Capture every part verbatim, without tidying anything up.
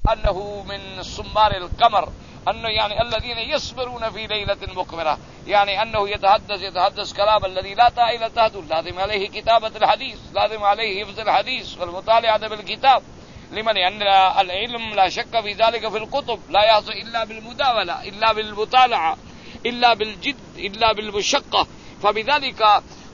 أنه من سمار القمر، أنه يعني الذين يصبرون في ليلة مقمرة، يعني أنه يتحدث يتحدث كلام الذي لا طائل تحته، لازم عليه كتابة الحديث، لازم عليه حفظ الحديث والمطالعة بالكتاب. لمن؟ أن العلم لا شك في ذلك في الكتب لا يحصل إلا بالمداولة، إلا بالمطالعة، إلا بالجد، إلا بالمشقة. فبذلك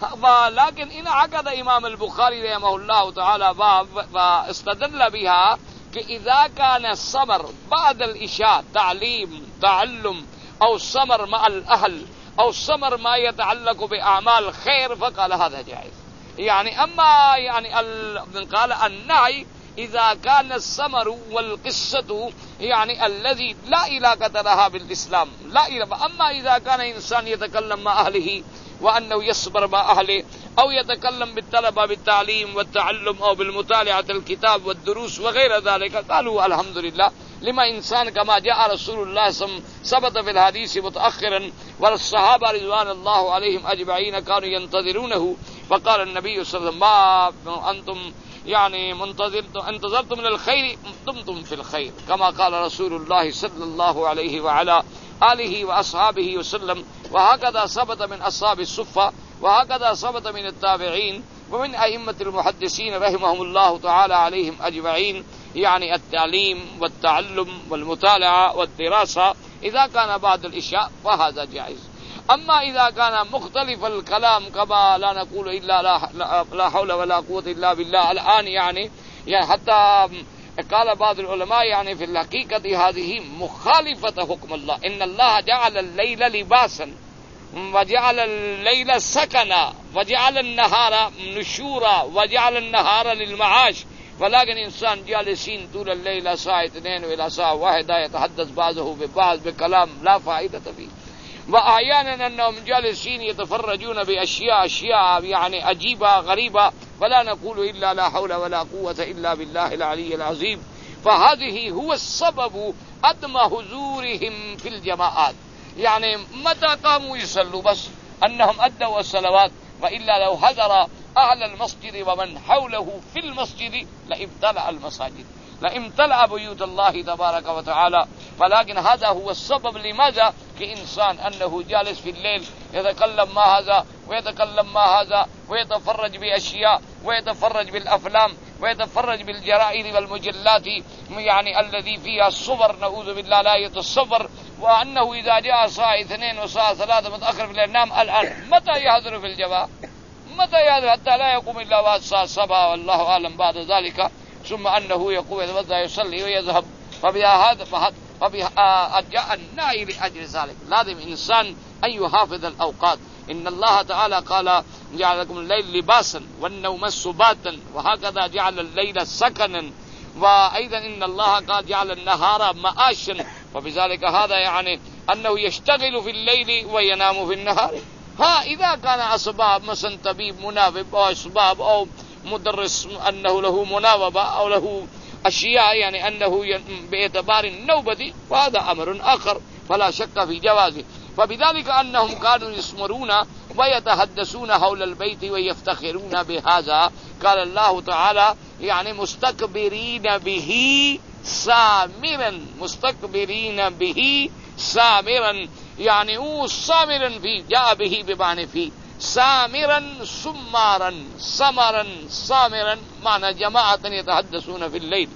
لكن إن عقد إمام البخاري رحمه الله تعالى باب واستدل بها کہ اذا كان الثمر بعد العشاء تعلیم تعلم او ثمر مع الاهل او ثمر ما يتعلق باعمال خير فقال هذا جائز. يعني اما يعني قال النهي اذا كان الثمر والقصة يعني الذي لا علاقة لها بالاسلام لا علاقة. اما اذا كان انسان يتكلم مع اهله وانه يصبر مع اهله او يتكلم بالطلبة بالتعليم والتعلم او بالمطالعة الكتاب والدروس وغير ذلك، قالوا الحمد لله. لما انسان كما جاء رسول الله صلى الله عليه وسلم ثبت في الحديث متأخرا والصحابة رضوان الله عليهم اجمعين كانوا ينتظرونه، فقال النبي صلى الله عليه وسلم ما انتم يعني منتظرتم انتظرتم من الخير دمتم في الخير، كما قال رسول الله صلى الله عليه وعلى آله وأصحابه وسلم. وهكذا ثبت من أصحاب الصفة، وهكذا ثبت من التابعين ومن أئمة المحدثين رحمهم الله تعالى عليهم أجمعين، يعني التعليم والتعلم والمطالعة والدراسة إذا كان بعد العشاء فهذا جائز. أما إذا كان مختلف الكلام كما لا نقول إلا لا, لا حول ولا قوة إلا بالله الآن، يعني يعني حتى قال بعض العلماء يعني في الحقيقة هذه مخالفة حكم الله. إن الله جعل الليل لباسا وجعل الليل سكنا وجعل النهار نشورا وجعل النهار للمعاش، ولكن إنسان جالسين طول الليل ساعة اثنين وإلى ساعة واحدة يتحدث بعضه ببعض بكلام لا فائدة فيه، وأحيانا أنهم جالسين يتفرجون بأشياء أشياء يعني عجيبة غريبة، ولا نقول إلا لا حول ولا قوة إلا بالله العلي العظيم. فهذه هو السبب عدم حضورهم في الجماعات. يعني متى قاموا يصلوا بس أنهم أدوا الصلوات، وإلا لو حضر أهل المسجد ومن حوله في المسجد لامتلأ المساجد لامتلأ بيوت الله تبارك وتعالى. ولكن هذا هو السبب لماذا كإنسان أنه جالس في الليل يتكلم مع هذا ويتكلم مع هذا ويتفرج بأشياء ويتفرج بالأفلام ويتفرج بالجرائد والمجلات يعني الذي فيها الصور نعوذ بالله لا يتصور، وأنه إذا جاء ساعة اثنين وساعة ثلاثة متأخر في الليل نام الآن. متى يحضر في الجماعة؟ متى يحضر؟ حتى لا يقوم إلا بعد الساعة سبعة والله أعلم بعد ذلك، ثم أنه يقوم يتوضأ يصلي ويذهب. فبهذا فبها جاء النهي لأجل ذلك. لازم إنسان أن يحافظ الأوقات. إن الله تعالى قال جعل لكم الليل لباسا والنوم سباتا، وهكذا جعل الليل سكنا، وأيضا إن الله قال جعل النهار معاشا. فبذلك هذا يعني أنه يشتغل في الليل وينام في النهار. ها إذا كان أسباب مثلا طبيب مناوب أو أسباب أو مدرس أنه له مناوبة أو له أشياء يعني أنه باعتبار النوبة، وهذا أمر آخر فلا شك في جوازه. فبذلك أنهم كانوا يسمرون ويتحدثون حول البيت ويفتخرون بهذا. قال الله تعالى يعني مستكبرين به سامرا، مستكبرين به سامرا، يعني هو سامرا في جاء به بمعنى فيه سامرا سمارا سمرا سامرا، معنى جماعة يتحدثون في الليل.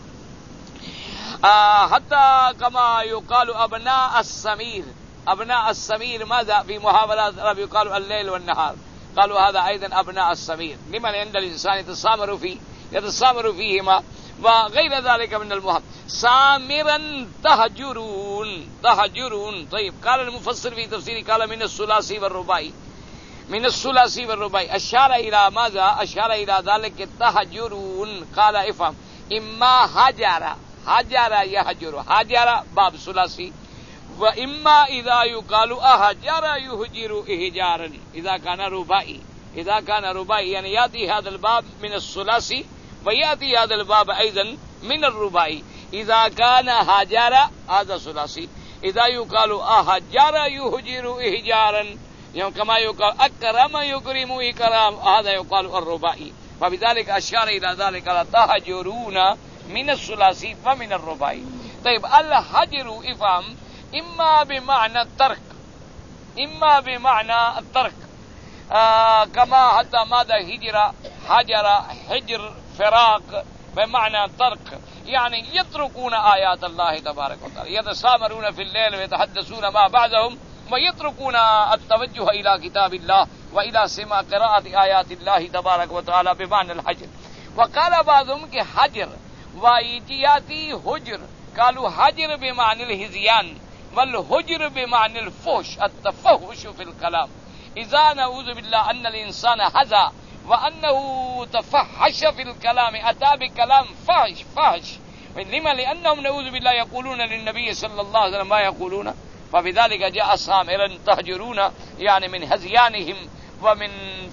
آه حتى كما يقال أبناء السمير، أبناء السمير ماذا في محاولات العرب يقال الليل والنهار، قالوا هذا أيضا أبناء السمير لمن عند الإنسان يتسامر فيه يتسامر فيهما وغير ذلك من المهم. سامرا تهجرون تهجرون. طيب قال المفسر في تفسيره قال من الثلاثي والرباعي، من الثلاثي والرباعي أشار إلى ماذا؟ أشار إلى ذلك تهجرون. قال افهم إما هجر هجر يهجر هجر باب ثلاثي، وإما إذا يقال أهجر يهجر إهجارا إذا كان رباعي. إذا كان رباعي يعني يأتي هذا الباب من الثلاثي ويأتي هذا الباب أيضا من الرباعي. إذا كان هجر هذا ثلاثي، إذا يقال أهجر يهجر إهجارا يعني كما يقال أكرم يكرم إكرام هذا يقال الرباعي. فبذلك أشار إلى ذلك تهجرون من الثلاثي ومن الرباعي. طيب الهجر افهم اما بمعنى الترك اما بمعنى الترك آه كما حتى ماذا هجر هجر حجر فراق بمعنى ترك يعني يتركون آيات الله تبارك وتعالى يتسامرون في الليل ويتحدثون مع بعضهم ويتركون التوجه إلى كتاب الله وإلى سماع قراءة آيات الله تبارك وتعالى بمعنى الحجر. وقال بعضهم کہ حجر وإيتياتي هجر قالوا حجر بمعنى الهزيان والهجر بمعنى الفحش التفحش في الكلام. إذا نعوذ بالله أن الإنسان هزا وأنه تفحش في الكلام أتى بكلام فحش فحش لما لأنهم نعوذ بالله يقولون للنبي صلى الله عليه وسلم ما يقولون فبذلك جاء سامرا تهجرون يعني من هزيانهم ومن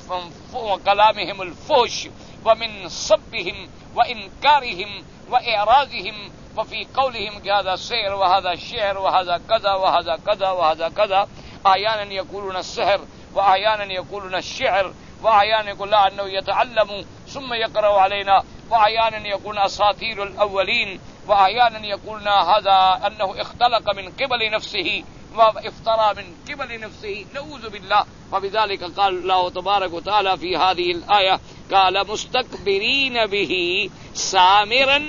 كلامهم الفحش ومن صبهم وإنكارهم وإعراضهم وفي قولهم هذا سحر وهذا شعر وهذا كذا وهذا كذا وهذا كذا. أحيانا يقولون السحر وأحيانا يقولون الشعر وأحيانا يقول لا أنه يتعلم ثم يقرأ علينا وأحيانا يقولون أساطير الأولين وأحيانا يقولون هذا أنه اختلق من قبل نفسه وافترى من قبل نفسه نعوذ بالله. وبذلك قال الله تبارك وتعالى في هذه الآية قال مستكبرين به سامرا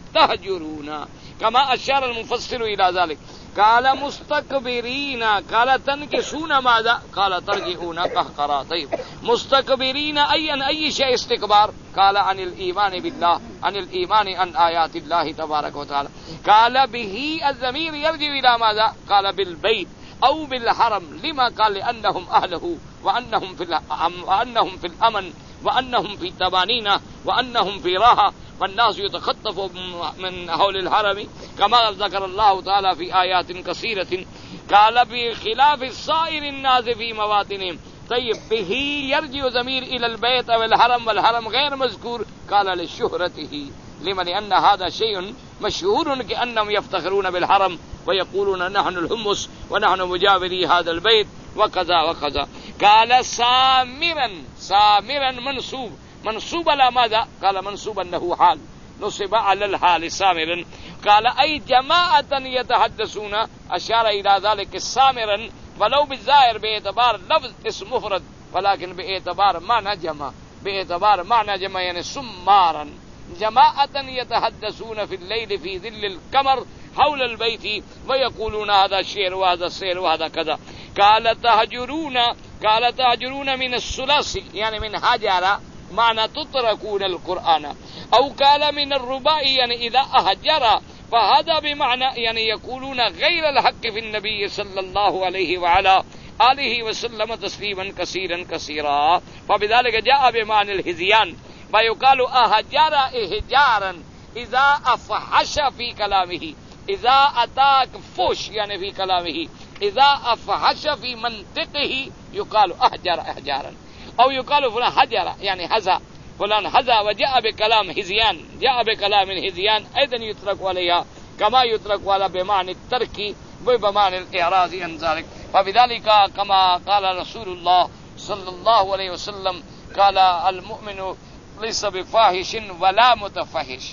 تهجرون كما أشار المفسر إلى ذلك. قال مستكبرين قال تنكسون ماذا قال ترجعون قهقرا. طيب مستكبرين أي عن أي شيء استكبار قال عن الإيمان بالله عن الإيمان عن آيات الله تبارك وتعالى. قال به الضمير يرجع إلى ماذا قال بالبيت أو بالحرم. لما قال لأنهم أهله وأنهم في وأنهم في الأمن وأنهم في طمأنينة وأنهم في راحة والناس يتخطف من حول الحرم كما ذكر الله تعالى في آيات كثيرة. قال بخلاف السائر الناس في مواطنهم. طيب به يرجع ضمير إلى البيت أو الحرم والحرم غير مذكور قال لشهرته. لما لأن هذا شيء مشهور كأنهم يفتخرون بالحرم ويقولون نحن الحمص ونحن مجاوري هذا البيت وكذا وكذا. قال سامرا سامرا منصوب منصوب على ماذا قال منصوب أنه حال نصب على الحال سامرا. قال أي جماعة يتحدثون أشار إلى ذلك سامرا ولو بالظاهر باعتبار لفظ اسم مفرد ولكن باعتبار معنى جمع باعتبار معنى جمع يعني سمارا جماعة يتحدثون في الليل في ظل القمر حول البيت ويقولون هذا شعر وهذا سحر وهذا كذا. قال تهجرون قال تهجرون من الثلاثي يعني من هجر معنى تتركون القرآن أو قال من الرباعي يعني إذا أهجر فهذا بمعنى يعني يقولون غير الحق في النبي صلى الله عليه وعلى آله وسلم تسليما كثيرا كثيرا. فبذلك جاء بمعنى الهذيان ويقال أهجر إهجارا إذا أفحش في كلامه إذا أتاك فوش يعني في كلامه إذا أفحش في منطقه يقال أهجر إهجارا أو يقال فلان هجر يعني هزا فلان هزا وجاء بكلام هزيان جاء بكلام هزيان أيضا يترك عليها كما يترك على بمعنى الترك وبمعنى الإعراض عن ذلك. فبذلك كما قال رسول الله صلى الله عليه وسلم قال المؤمن ليس بفاحش ولا متفحش.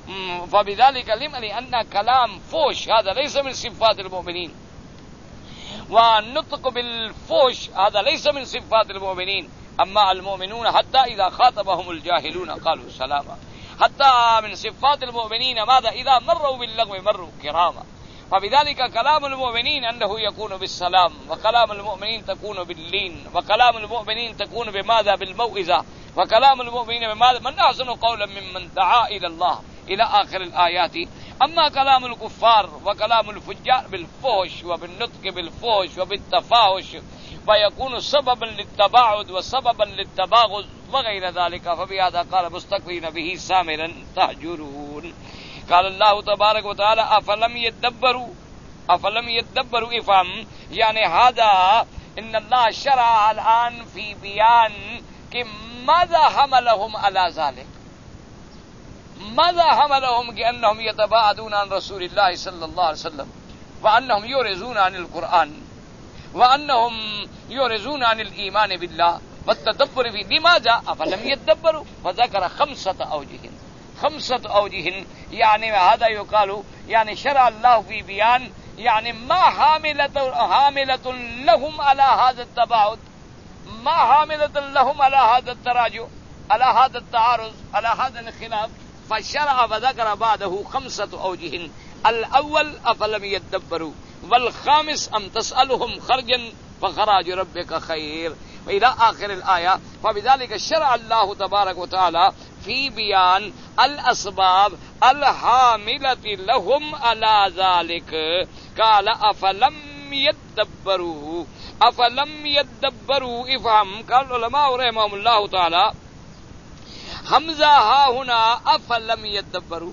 فبذلك لما لأن كلام فوش هذا ليس من صفات المؤمنين والنطق بالفوش هذا ليس من صفات المؤمنين. أما المؤمنون حتى إذا خاطبهم الجاهلون قالوا سلاما. حتى من صفات المؤمنين ماذا إذا مروا باللغو مروا كراما. فبذلك كلام المؤمنين أنه يكون بالسلام وكلام المؤمنين تكون باللين وكلام المؤمنين تكون بماذا بالموئزة وكلام المؤمنين بماذا من أحسن قولا ممن دعا إلى الله إلى آخر الآيات. أما كلام الكفار وكلام الفجار بالفوش وبالنطق بالفوش وبالتفاوش ويكون سببا للتباعد وسببا للتباغض وغير ذلك. فبهذا قال مستكبرين به سامرا تهجرون. قال الله تبارك وتعالى أفلم يدبروا أفلم يدبروا افهم يعني هذا إن الله شرع الآن في بيان کہ ماذا حملهم على ذلك ماذا حملهم كأنهم يتباعدون عن رسول الله صلى الله عليه وسلم وأنهم يورزون عن القرآن وأنهم يورزون عن الإيمان بالله والتدبر في لماذا أفلم يدبروا. فذكر خمسة أوجه خمسة أوجه يعني هذا يقال يعني شرع الله في بيان يعني ما حاملة حاملة لهم على هذا التباعد، ما حاملة لهم على هذا التراجع، على هذا التعارض، على هذا الخلاف، فشرع فذكر بعده خمسة أوجه. الأول أفلم يدبروا، والخامس أم تسألهم خرجا فخراج ربك خير، وإلى آخر الآية. فبذلك شرع الله تبارك وتعالى في بيان الأسباب الحاملة لهم على ذلك. قال أفلم يدبروا، أفلم يدبروا افهم. قال العلماء رحمهم الله تعالى حمزة ها هنا أفلم يدبروا،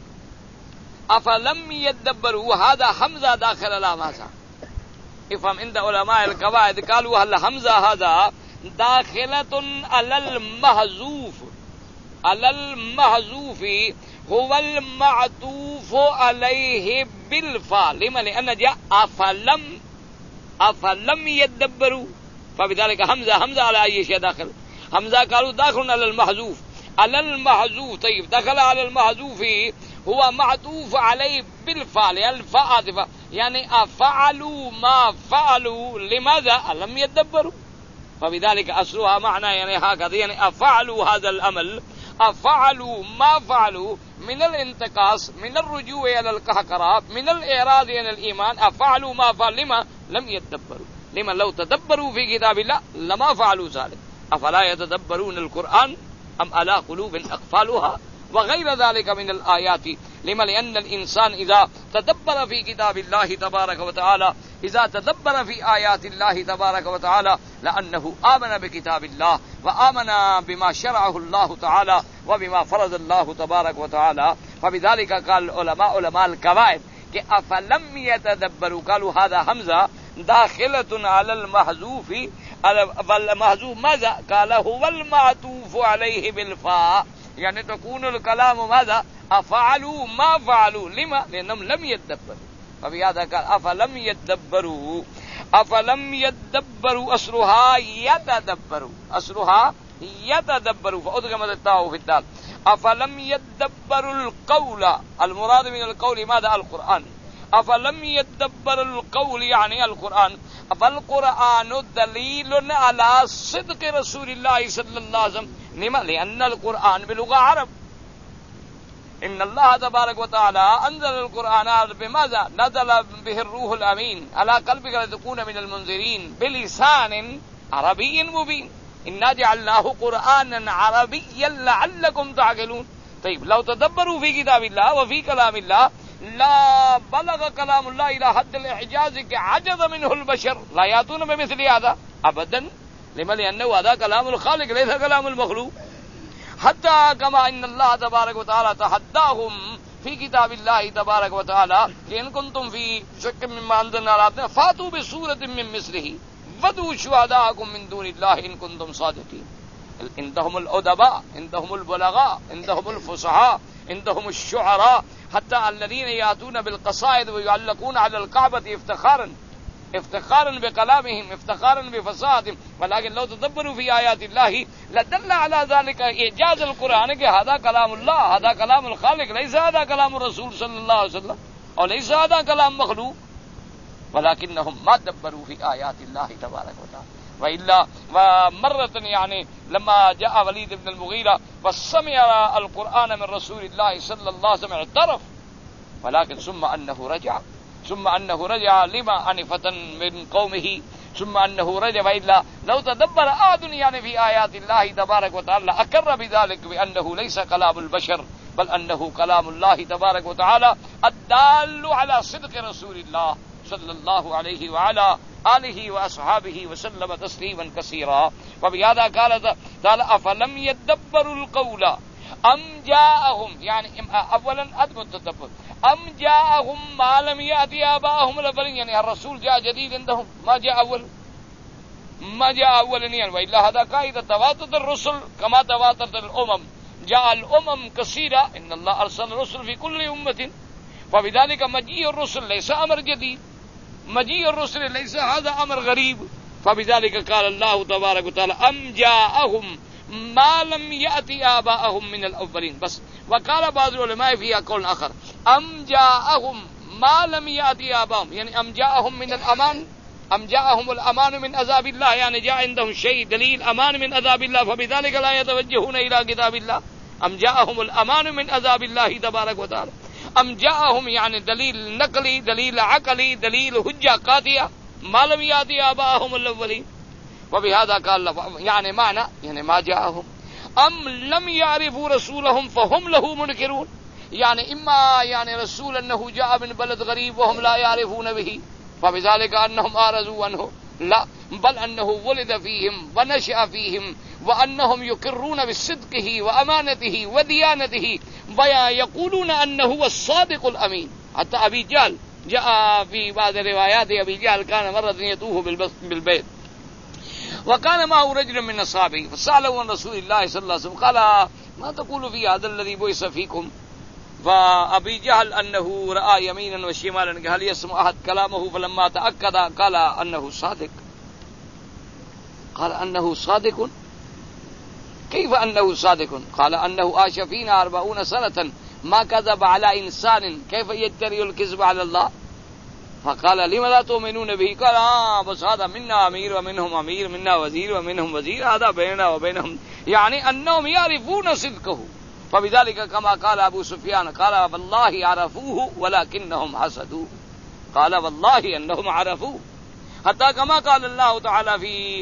أفلم يدبروا هذا حمزة داخل على ماذا؟ افهم. عند علماء القواعد قالوا هل حمزة هذا داخلة على المحذوف، على المحذوف هو المعطوف عليه بالفعل. لما؟ لأن جاء أفلم أفلم يدبروا، فبذلك حمزة حمزة على أي شيء داخل؟ حمزة قالوا داخل على المحذوف، على المحذوف. طيب دخل على المحذوف هو معطوف عليه بالفعل، الفاء يعني أفعلوا ما فعلوا، لماذا؟ لم يدبروا. فبذلك أصلها معنى يعني هكذا، يعني أفعلوا هذا الأمل، أفعلوا ما فعلوا من الانتقاص، من الرجوع إلى القهقرة، من الإعراض عن الإيمان. أفعلوا ما فعلوا، لما؟ لم يتدبروا. لما؟ لو تدبروا في كتاب الله لما فعلوا ذلك. أفلا يتدبرون القرآن أم على قلوب أقفالها، وغير ذلك من الآيات. لما؟ لأن الإنسان إذا تدبر في كتاب الله تبارك وتعالى، إذا تدبر في آيات الله تبارك وتعالى، لأنه آمن بكتاب الله وآمن بما شرعه الله تعالى وبما فرض الله تبارك وتعالى. فبذلك قال العلماء علماء القواعد کہ أفلم يتدبروا، قالوا هذا حمزة داخلة على المحذوف، والمحذوف ماذا؟ قال هو المعطوف عليه بالفاء، يعني تكون الكلام ماذا؟ أفعلوا ما فعلوا، لما؟ لأنهم لم يتدبروا. فبهذا قال أفلم يتدبروا، أفلم يتدبروا أصلها يتدبروا، أصلها يتدبروا فأدغمت التاء في الدال. أفلم يتدبروا القول، المراد من القول ماذا؟ القرآن. أفلم يتدبروا القول يعني القرآن. فالقرآن دليل على صدق رسول الله صلى الله عليه وسلم. لما؟ لأن القرآن بلغة عرب. إن الله تبارك وتعالى أنزل القرآن بماذا؟ نزل به الروح الأمين على قلبك لتكون من المنذرين بلسان عربي مبين. إنا جعلناه قرآنا عربيا لعلكم تعقلون. طيب لو تدبروا في كتاب الله وفي كلام الله لا بلغ كلام الله إلى حد الإعجاز كعجز منه البشر، لا يأتون بمثل هذا أبدا. لما؟ لأنه هذا كلام الخالق ليس كلام المخلوق. حتى كما إن الله تبارك وتعالى تحداهم في كتاب الله تبارك وتعالى إن كنتم في شك مما أنزلنا على عبدنا فاتوا بسورة من مثله وادعوا شهداءكم من دون الله إن كنتم صادقين. عندهم الأدباء، عندهم البلغاء، عندهم الفصحاء، عندهم الشعراء، حتى الذين يأتون بالقصائد ويعلقون على الكعبة افتخارا افتخارا بكلامهم، افتخارا بفصاحتهم. ولكن لو تدبروا في آيات الله لدل على ذلك إعجاز القرآن کہ هذا كلام الله، هذا كلام الخالق، ليس هذا كلام الرسول صلى الله عليه وسلم، وليس هذا كلام مخلوق. ولكنهم ما دبروا في آيات الله تبارك وتعالى. وإلا ومرة يعني لما جاء وليد بن المغيرة وسمع القرآن من رسول الله صلى الله عليه وسلم اعترف، ولكن ثم أنه رجع، ثم أنه رجع لما أنفة من قومه، ثم أنه رجع. وإلا لو تدبر أحد يعني في آيات الله تبارك وتعالى أقر بذلك بأنه ليس كلام البشر بل أنه كلام الله تبارك وتعالى الدال على صدق رسول الله صلى الله عليه وعلى آله وأصحابه وسلم تسليما كثيرا. وبهذا قال تعالى أفلم يدبروا القول أم جاءهم، يعني أولا عدم التدبر، أم جاءهم ما لم يأتي آباءهم الأولين، يعني الرسول جاء جديد عندهم ما جاء أول، ما جاء أولين. وإلا هذا قاعدة تواترت الرسل كما تواترت الأمم. جاء الأمم كثيرة، إن الله أرسل الرسل في كل أمة. فبذلك مجيء الرسل ليس أمر جديد، مجيء الرسل ليس هذا أمر غريب. فبذلك قال الله تبارك وتعالى أم جاءهم ما لم يأتي آباءهم من الأولين. بس وقال بعض العلماء فيها قول آخر أم جاءهم ما لم يأتي آباءهم، يعني أم جاءهم من الأمان، أم جاءهم الأمان من عذاب الله، يعني جاء عندهم شيء دليل أمان من عذاب الله فبذلك لا يتوجهون إلى كتاب الله. أم جاءهم الأمان من عذاب الله تبارك وتعالى، أم جاءهم يعني دليل نقلي، دليل عقلي، دليل حجة قاطعة ما لم يأتي آباءهم الأولين. وبهذا قال يعني معنى يعني ما جاءهم. أم لم يعرفوا رسولهم فهم له منكرون، يعني إما يعني رسول أنه جاء من بلد غريب وهم لا يعرفون به فبذلك أنهم أعرضوا عنه، لا، بل أنه ولد فيهم ونشأ فيهم وأنهم يقرون بصدقه وأمانته وديانته ويقولون أنه هو الصادق الأمين. حتى أبي جهل جاء في بعض الروايات أبي جهل كان مرة يطوف بالبيت وكان معه رجل من أصحابه فسأله عن رسول الله صلى الله عليه وسلم قال ما تقول في هذا الذي بعث فيكم؟ فأبي جهل أنه رأى يمينا وشمالا هل يسمع أحد كلامه، فلما تأكد قال أنه صادق. قال أنه صادق؟ كيف أنه صادق؟ قال أنه عاش فينا أربعون سنة ما كذب على إنسان، كيف يجترئ الكذب على الله؟ فقال لما لا تؤمنون به؟ قال آه بس هذا منا أمير ومنهم أمير، منا وزير ومنهم وزير، هذا بيننا وبينهم، يعني أنهم يعرفون صدقه. فبذلك كما قال أبو سفيان قال والله عرفوه ولكنهم حسدوه، قال والله أنهم عرفوه. حتى كما قال الله تعالى في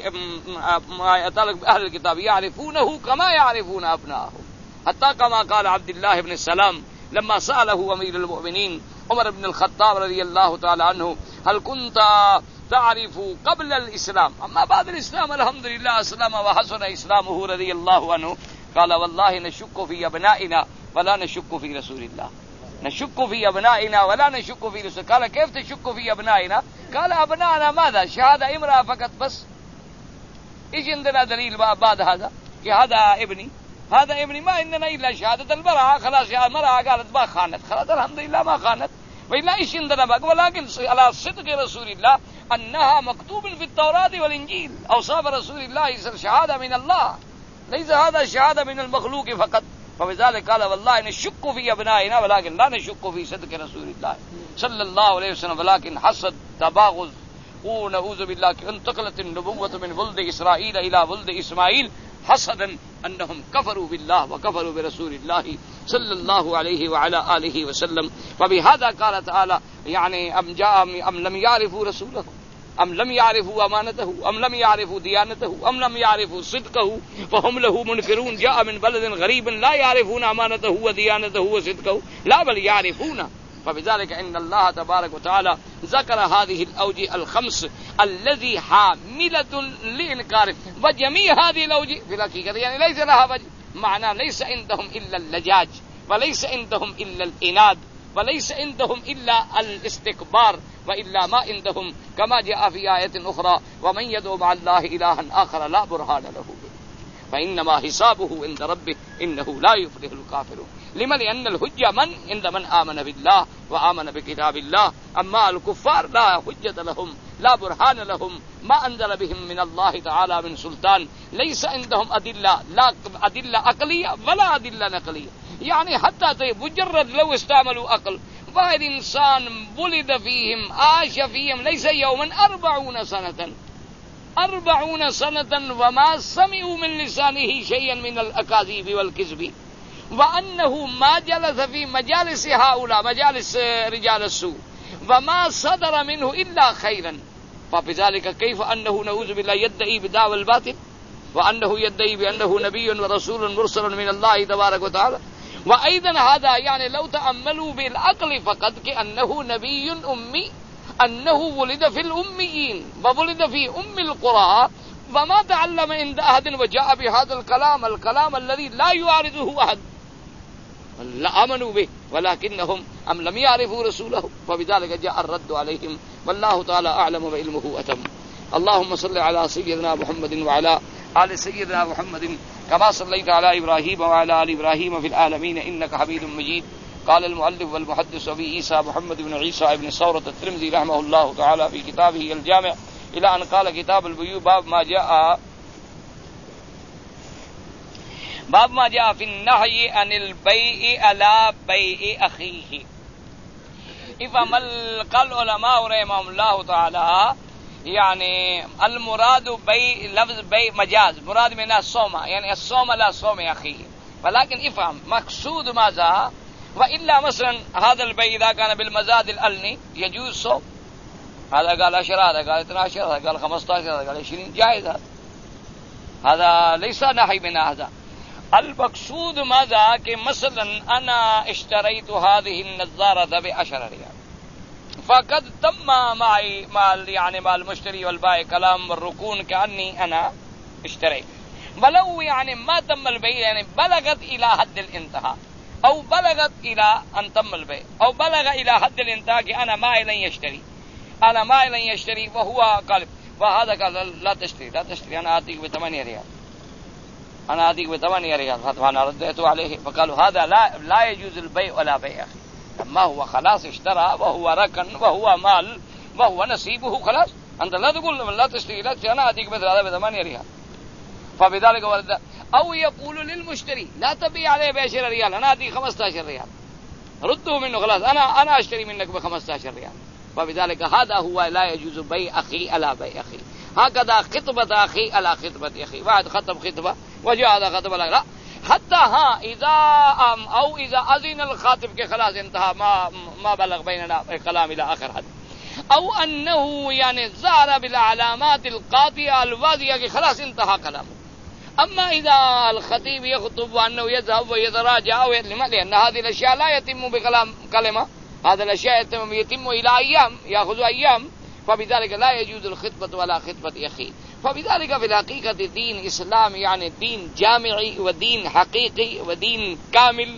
ما يتعلق بأهل الكتاب يعرفونه كما يعرفون أبناءهم. حتى كما قال عبد الله بن السلام لما سأله أمير المؤمنين عمر بن الخطاب رضي الله تعالى عنه هل كنت تعرف قبل الإسلام أما بعد الإسلام الحمد لله أسلم وحسن إسلامه رضي الله عنه، قال والله نشك في أبنائنا ولا نشك في رسول الله، نشك في أبنائنا ولا نشك في رسول. قال كيف تشك في أبنائنا؟ قال أبنائنا ماذا؟ شهادة امرأة فقط بس. إيش عندنا دليل بعد هذا कि هذا ابني هذا ابني؟ ما عندنا إلا شهادة المرأة، خلاص يا المرأة قالت ما خانت، خلاص الحمد لله ما خانت، وإلا إيش عندنا بقى؟ ولكن على صدق رسول الله أنها مكتوب في التوراة والإنجيل أوصاف رسول الله شهادة من الله، ليس هذا شهادة من المخلوق فقط. فبذلك قال والله نشك في أبنائنا ولكن لا نشك في صدق رسول الله صلى الله عليه وسلم، ولكن حسد تباغض ونعوذ بالله انتقلت النبوة من ولد إسرائيل إلى ولد إسماعيل حسدا أنهم كفروا بالله وكفروا برسول الله صلى الله عليه وعلى آله وسلم. فبهذا قال تعالى يعني أم جاء أم لم يعرفوا رسوله أم لم يعرفوا أمانته أم لم يعرفوا ديانته أم لم يعرفوا صدقه فهم له منكرون. جاء من بلد غريب لا يعرفون أمانته وديانته وصدقه، لا بل يعرفون. فبذلك إن الله تبارك وتعالى ذكر هذه الأوجه الخمس الذي حاملة لإنكاره، وجميع هذه الأوجه في الحقيقة يعني ليس لها وجه، معنى ليس عندهم إلا اللجاج وليس عندهم إلا الإناد وليس عندهم إلا الاستكبار، وإلا ما عندهم كما جاء في آية أخرى ومن يدعو مع الله إلها آخر لا برهان له فإنما حسابه عند ربه إنه لا يفلح الكافرون. لما؟ لأن الحجة من عند من آمن بالله وآمن بكتاب الله، أما الكفار لا حجة لهم لا برهان لهم، ما أنزل بهم من الله تعالى من سلطان، ليس عندهم أدلة لا أدلة عقلية ولا أدلة نقلية. يعني حتى طيب مجرد لو استعملوا عقل، واحد إنسان ولد فيهم عاش فيهم ليس يوما أربعون سنة أربعون سنة وما سمعوا من لسانه شيئا من الأكاذيب والكذب، وأنه ما جلس في مجالس هؤلاء مجالس رجال السوء وما صدر منه إلا خيرا، فبذلك كيف أنه نعوذ بالله يدعي بدعوى الباطل وأنه يدعي بأنه نبي ورسول مرسل من الله تبارك وتعالى. وأيضا هذا يعني لو تأملوا بالعقل فقط كأنه نبي أمي، أنه ولد في الأميين وولد في أم القرى وما تعلم عند أحد وجاء بهذا الكلام الكلام الذي لا يعارضه أحد، لا آمنوا به ولكنهم أم لم يعرفوا رسوله، فبذلك جاء الرد عليهم والله تعالى أعلم وعلمه أتم. اللهم صل على سيدنا محمد وعلى آل سيدنا محمد كما صليت على إبراهيم وعلى آل إبراهيم في العالمين إنك حميد مجيد. قال المؤلف والمحدث أبي عيسى محمد بن عيسى بن ثورة الترمذي رحمه الله تعالى في كتابه الجامع إلى أن قال كتاب البيوع باب ما جاء باب ما جاء في النهي عن البيع على بيع اخيه. افهم قال العلماء رحمهم الله تعالى يعني المراد بيع لفظ بيع مجاز، مراد منها الصومة، يعني الصوم لا صوم أخيه، ولكن افهم مقصود ماذا؟ وإلا مثلا هذا البيع إذا كان بالمزاد الألني يجوز صوم، هذا قال عشرة، هذا قال اثنا عشر، هذا قال خمسة عشر، هذا قال عشرين، جائز هذا، هذا ليس نهي من هذا. المقصود ماذا؟ کہ مثلا أنا اشتريت هذه النظارة بعشرة ريال، فقد تم معي مال يعني مال المشتري والبائع كلام والركون كأني أنا اشتريت، ولو يعني ما تم البيع يعني بلغت إلى حد الانتهاء أو بلغت إلى أن تم البيع أو بلغ إلى حد الانتهاء کہ أنا معي لن يشتري، أنا معي لن يشتري وهو قال، وهذا قال لا تشتري لا تشتري أنا آتيك بثمانية ريال، أنا آتيك بثمانية ريال، فأنا رديت عليه، فقالوا هذا لا لا يجوز البيع ولا بيع أخي، ما هو خلاص اشترى وهو ركن وهو مال وهو نصيبه، خلاص أنت لا تقول لا تشتري لا تشتري أنا أتيك مثل هذا بثمانية ريال، فبذلك ورد. أو يقول للمشتري لا تبيع عليه بعشرة ريال أنا أتيك خمسة عشر ريال، ردوا منه خلاص أنا أنا أشتري منك بخمسة عشر ريال، فبذلك هذا هو لا يجوز بيع أخي على بيع أخي. هكذا خطبة أخي على خطبة أخي، واحد خطب خطبة وجاء هذا خطب لا حتى ها إذا أو إذا أذن الخاطب کے خلاص انتهى ما ما بلغ بيننا الكلام إلى آخر حد، أو أنه يعني ظهر بالعلامات القاطعة الواضحة کہ خلاص انتهى كلامه. أما إذا الخطيب يخطب وأنه يذهب ويتراجع لأن هذه الأشياء لا يتم بكلام كلمة، هذه الأشياء يتم, يتم إلى أيام، يأخذ أيام، فبذلك لا يجوز الخطبة ولا خطبة أخي. فبذلك في الحقيقة دين إسلام يعني دين جامعي ودين حقيقي ودين كامل،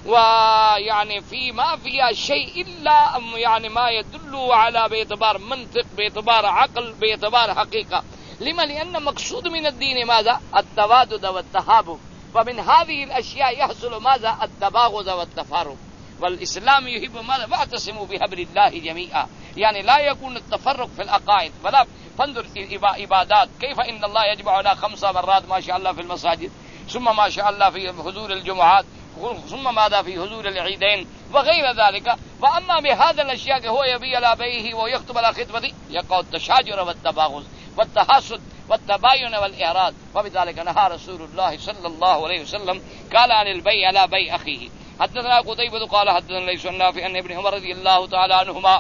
ويعني في ما فيها شيء إلا يعني ما يدل على باعتبار منطق باعتبار عقل باعتبار حقيقة. لما؟ لأن مقصود من الدين ماذا؟ التوادد والتحابب، ومن هذه الأشياء يحصل ماذا؟ التباغض والتفارق. والإسلام يحب ماذا؟ واعتصموا بحبل الله جميعا، يعني لا يكون التفرق في العقائد ولا. فانظر عبادات كيف إن الله يجمعنا خمس مرات ما شاء الله في المساجد، ثم ما شاء الله في حضور الجمعات، ثم ماذا في حضور العيدين وغير ذلك. وأما بهذا الأشياء هو يبيع على بيعه ويخطب على خطبته يقع التشاجر والتباغض والتحاسد والتباين والإعراض. وبذلك نهى رسول الله صلى الله عليه وسلم قال عن البيع على بيع أخيه. حدثنا قتيبة قال حدثنا ليس النافع عن ابن عمر رضي الله تعالى عنهما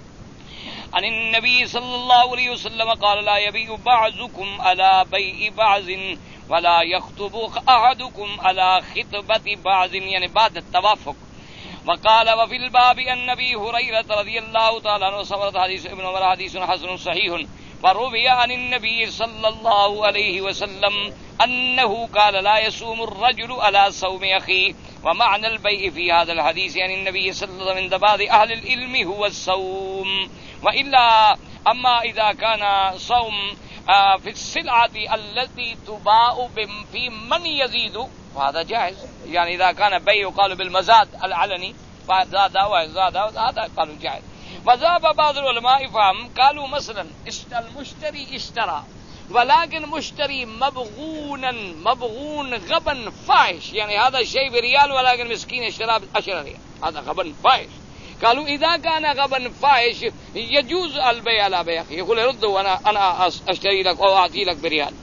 عن النبي صلى الله عليه وسلم قال لا يبيع بعضكم على بيع بعض ولا يخطب أحدكم على خطبة بعض، يعني بعد التوافق. وقال وفي الباب عن أبي هريرة رضي الله تعالى عنه صبرت حديث ابن عمر حديث حسن صحيح. وروي عن النبي صلى الله عليه وسلم أنه قال لا يصوم الرجل على صوم أخيه. ومعنى البيع في هذا الحديث يعني النبي صلى الله عليه وسلم عند بعض أهل العلم هو الصوم، وإلا أما إذا كان صوم في السلعة التي تباع في من يزيد فهذا جائز، يعني إذا كان بيع قالوا بالمزاد العلني فزاد وزاد هذا قالوا جائز. وذهب بعض العلماء فهم قالوا مثلا المشتري اشترى ولكن مشتري مبغونا مبغون غبن فاحش، يعني هذا شيء بريال ولكن مسكين اشترى عشرة ريال، هذا غبن فاحش. قالوا إذا كان غبن فاحش يجوز البيع على بيع أخيه، يقول رد وأنا أنا أشتري لك أو أعطي لك بريال.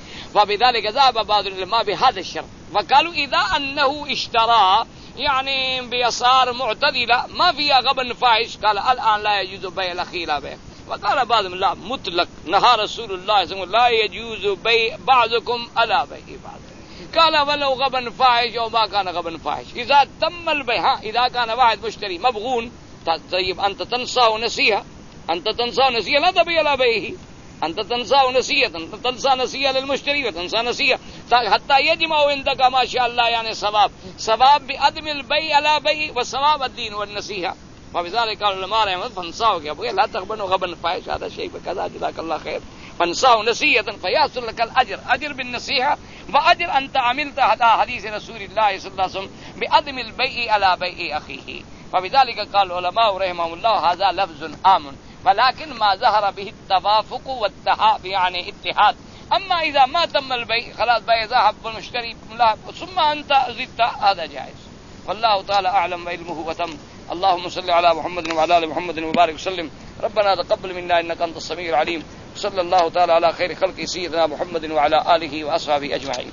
وبذلك ذهب بعض العلماء بهذا الشرط، وقالوا إذا أنه اشترى يعني بيسار معتدلة ما فيها غبن فاحش قال الآن لا يجوز بيع الأخي لا بيع. وقال بعضهم لا مطلق، نهى رسول الله صلى الله عليه وسلم لا يجوز بيع بعضكم على بيع بعض. قال ولو غبن فاحش أو ما كان غبن فاحش إذا تم البيع، إذا كان واحد مشتري مبغون طيب أنت تنساه نسيها، أنت تنساه نسيها لا تبيع على بيعه، أنت تنساه نسية، تنسى نسية للمشتري وتنسى نسية حتى يجمع عندك ما شاء الله يعني ثواب ثواب بعدم البيع على بيع وثواب الدين والنسيحة. وبذلك قال العلماء رحمه الله فانساه يا ابوي لا تغبنوا غبن فاحش هذا شيء بكذا جزاك الله خير، فانساه نسية فيحصل لك الأجر أجر بالنصيحة وأجر أنت عملت هذا حديث رسول الله صلى الله عليه وسلم بعدم البيع على بيع أخيه. وبذلك قال العلماء رحمهم الله هذا لفظ آمن، ولكن ما ظهر به التوافق والتحاب يعني اتحاد اما اذا ما تم البيع خلاص بيع ذهب والمشتري ملاحق ثم انت زدت هذا جائز. والله تعالى اعلم وعلمه وتم. اللهم صل على محمد وعلى ال محمد وبارك وسلم. ربنا تقبل منا انك انت السميع العليم. صلى الله تعالى على خير خلق سيدنا محمد وعلى اله واصحابه اجمعين.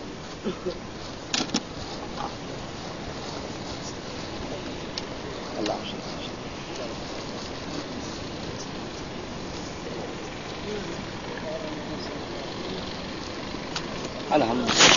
اللہ الحمد للہ.